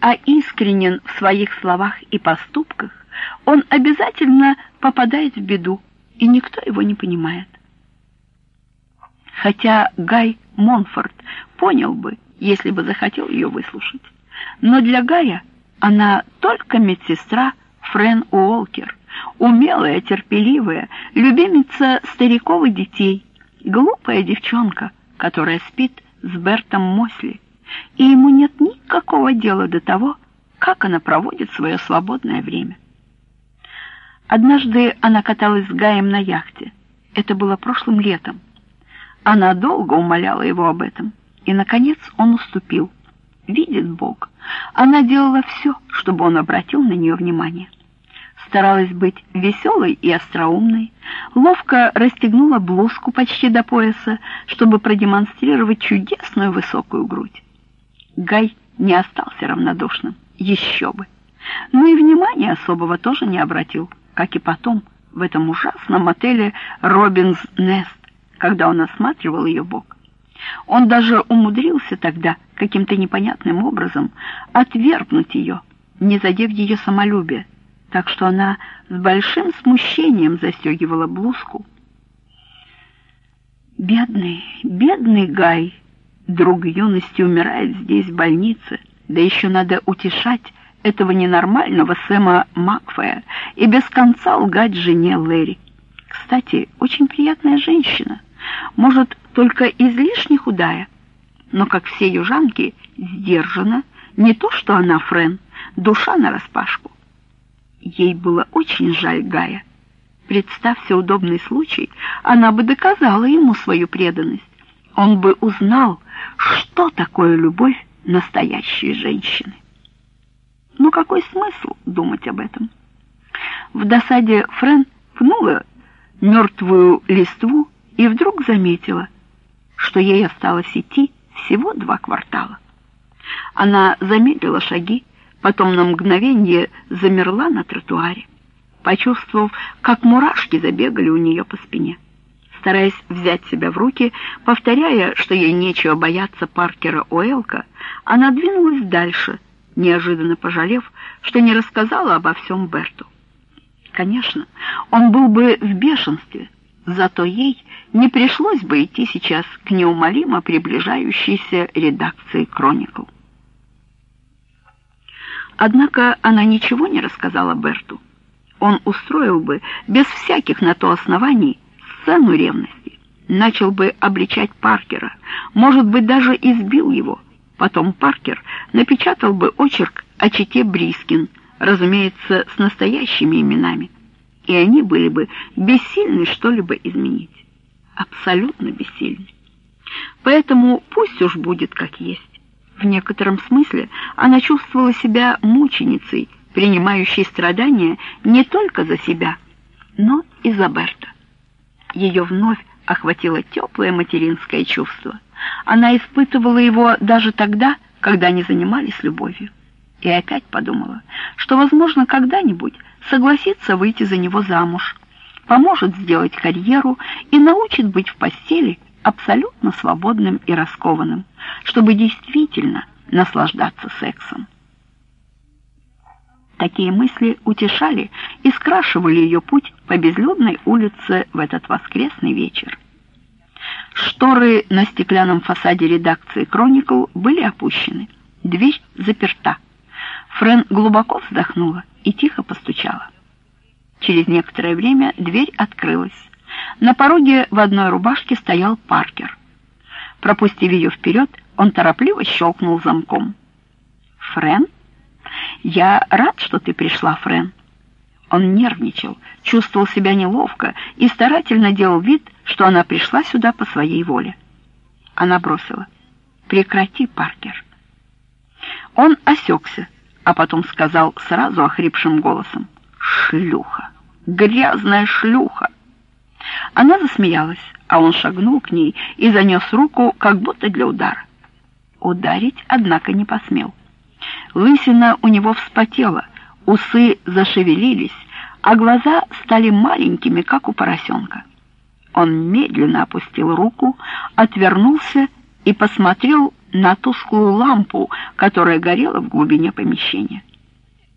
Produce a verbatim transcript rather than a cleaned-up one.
а искренен в своих словах и поступках, он обязательно попадает в беду, и никто его не понимает. Хотя Гай Монфорт понял бы, если бы захотел ее выслушать. Но для Гая она только медсестра Френ Уолкер, умелая, терпеливая, любимица стариков и детей, глупая девчонка, которая спит с Бертом Мосли, и ему нет никакого дела до того, как она проводит свое свободное время. Однажды она каталась с Гаем на яхте. Это было прошлым летом. Она долго умоляла его об этом, и, наконец, он уступил. Видит Бог, она делала все, чтобы он обратил на нее внимание. Старалась быть веселой и остроумной, ловко расстегнула блузку почти до пояса, чтобы продемонстрировать чудесную высокую грудь. Гай не остался равнодушным, еще бы. Но и внимания особого тоже не обратил, как и потом в этом ужасном отеле «Робинс Нест», когда он осматривал ее бок. Он даже умудрился тогда каким-то непонятным образом отвергнуть ее, не задев ее самолюбие, так что она с большим смущением застегивала блузку. Бедный, бедный Гай, друг юности, умирает здесь, в больнице, да еще надо утешать этого ненормального Сэма Макфея и без конца лгать жене Лэри. Кстати, очень приятная женщина, может, только излишне худая, но, как все южанки, сдержана, не то что она, Френ, душа нараспашку. Ей было очень жаль Гая. Представься удобный случай, она бы доказала ему свою преданность. Он бы узнал, что такое любовь настоящей женщины. Ну какой смысл думать об этом? В досаде Френ пнула мертвую листву и вдруг заметила, что ей осталось идти всего два квартала. Она замедлила шаги, потом на мгновение замерла на тротуаре, почувствовав, как мурашки забегали у нее по спине. Стараясь взять себя в руки, повторяя, что ей нечего бояться Паркера Уэлка, она двинулась дальше, неожиданно пожалев, что не рассказала обо всем Берту. Конечно, он был бы в бешенстве, зато ей не пришлось бы идти сейчас к неумолимо приближающейся редакции «Кроникл». Однако она ничего не рассказала Берту. Он устроил бы без всяких на то оснований сцену ревности, начал бы обличать Паркера, может быть, даже избил его. Потом Паркер напечатал бы очерк о чете Брискин, разумеется, с настоящими именами, и они были бы бессильны что-либо изменить. Абсолютно бессильны. Поэтому пусть уж будет как есть. В некотором смысле она чувствовала себя мученицей, принимающей страдания не только за себя, но и за Берта. Ее вновь охватило теплое материнское чувство. Она испытывала его даже тогда, когда они занимались любовью. И опять подумала, что, возможно, когда-нибудь согласится выйти за него замуж, поможет сделать карьеру и научит быть в постели абсолютно свободным и раскованным, чтобы действительно наслаждаться сексом. Такие мысли утешали и скрашивали ее путь по безлюдной улице в этот воскресный вечер. Шторы на стеклянном фасаде редакции «Кроникл» были опущены, дверь заперта. Френ глубоко вздохнула и тихо постучала. Через некоторое время дверь открылась. На пороге в одной рубашке стоял Паркер. Пропустив ее вперед, он торопливо щелкнул замком. «Френ? Я рад, что ты пришла, Френ». Он нервничал, чувствовал себя неловко и старательно делал вид, что она пришла сюда по своей воле. Она бросила: «Прекрати, Паркер». Он осекся, а потом сказал сразу охрипшим голосом: «Шлюха! Грязная шлюха!» Она засмеялась, а он шагнул к ней и занес руку, как будто для удара. Ударить, однако, не посмел. Лысина у него вспотела, усы зашевелились, а глаза стали маленькими, как у поросенка. Он медленно опустил руку, отвернулся и посмотрел на тусклую лампу, которая горела в глубине помещения.